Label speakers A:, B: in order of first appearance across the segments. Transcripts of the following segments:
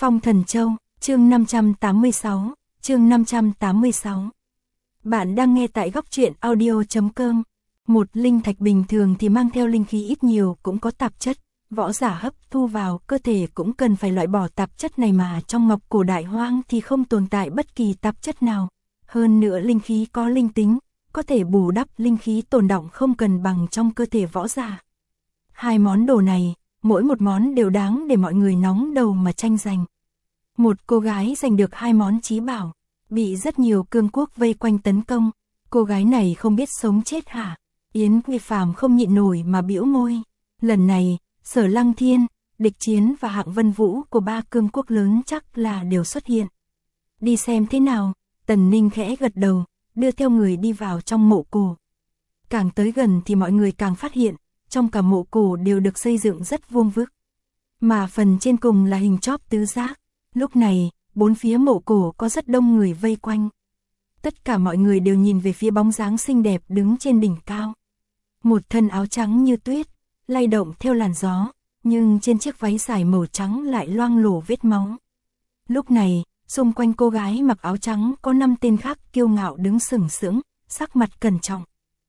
A: Phong Thần Châu, chương 586, chương 586. Bạn đang nghe tại góc truyện audio.com. Một linh thạch bình thường thì mang theo linh khí ít nhiều cũng có tạp chất, võ giả hấp thu vào cơ thể cũng cần phải loại bỏ tạp chất này, mà trong ngọc cổ đại hoang thì không tồn tại bất kỳ tạp chất nào. Hơn nữa linh khí có linh tính, có thể bù đắp linh khí tồn đọng không cần bằng trong cơ thể võ giả. Hai món đồ này, mỗi một món đều đáng để mọi người nóng đầu mà tranh giành. Một cô gái giành được hai món chí bảo, bị rất nhiều cương quốc vây quanh tấn công. Cô gái này không biết sống chết hả? Yến Quy Phàm không nhịn nổi mà bĩu môi. Lần này, Sở Lăng Thiên, Địch Chiến và Hạng Vân Vũ của ba cương quốc lớn chắc là đều xuất hiện. Đi xem thế nào? Tần Ninh khẽ gật đầu, đưa theo người đi vào trong mộ cổ. Càng tới gần thì mọi người càng phát hiện, trong cả mộ cổ đều được xây dựng rất vuông vức, mà phần trên cùng là hình chóp tứ giác. Lúc này, bốn phía mộ cổ có rất đông người vây quanh. Tất cả mọi người đều nhìn về phía bóng dáng xinh đẹp đứng trên đỉnh cao. Một thân áo trắng như tuyết, lay động theo làn gió, nhưng trên chiếc váy dài màu trắng lại loang lổ vết máu. Lúc này, xung quanh cô gái mặc áo trắng có 5 tên khác kiêu ngạo đứng sừng sững, sắc mặt cẩn trọng.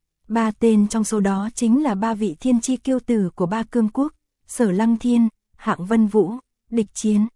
A: 3 tên trong số đó chính là 3 vị thiên chi kiêu tử của ba cương quốc, Sở Lăng Thiên, Hạng Vân Vũ, Địch Chiến.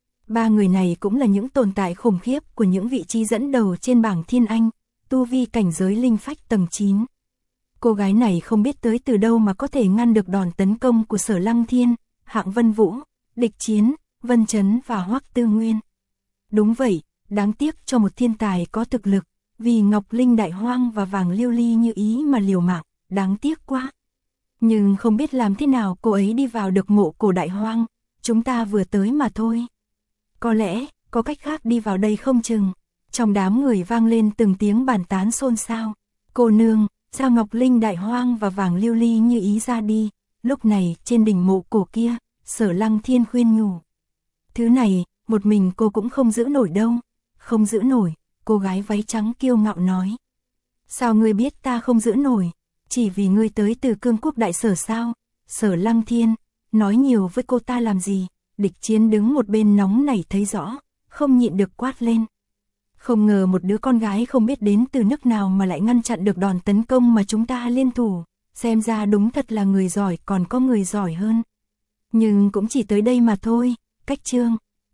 A: 3 người này cũng là những tồn tại khủng khiếp của những vị trí dẫn đầu trên bảng Thiên Anh, tu vi cảnh giới linh phách tầng 9. Cô gái này không biết tới từ đâu mà có thể ngăn được đòn tấn công của Sở Lăng Thiên, Hạng Vân Vũ, Địch Chiến, Vân Chấn và Hoắc Tư Nguyên. Đúng vậy, đáng tiếc cho một thiên tài có thực lực, vì Ngọc Linh Đại Hoang và vàng liêu ly như ý mà liều mạng, đáng tiếc quá. Nhưng không biết làm thế nào cô ấy đi vào được mộ cổ Đại Hoang, chúng ta vừa tới mà thôi. Có lẽ, có cách khác đi vào đây không chừng. Trong đám người vang lên từng tiếng bàn tán xôn xao. Cô nương, sao Ngọc Linh Đại Hoang và vàng liêu ly như ý ra đi. Lúc này, trên đỉnh mộ cổ kia, Sở Lăng Thiên khuyên nhủ. Thứ này, một mình cô cũng không giữ nổi đâu. Không giữ nổi, cô gái váy trắng kiêu ngạo nói. Sao ngươi biết ta không giữ nổi? Chỉ vì ngươi tới từ cương quốc đại sở sao? Sở Lăng Thiên, nói nhiều với cô ta làm gì? Địch Chiến đứng một bên nóng nảy thấy rõ, không nhịn được quát lên. Không ngờ một đứa con gái không biết đến từ nước nào mà lại ngăn chặn được đòn tấn công mà chúng ta liên thủ. Xem ra đúng thật là người giỏi, còn có người giỏi hơn. Nhưng cũng chỉ tới đây mà thôi. Cách chương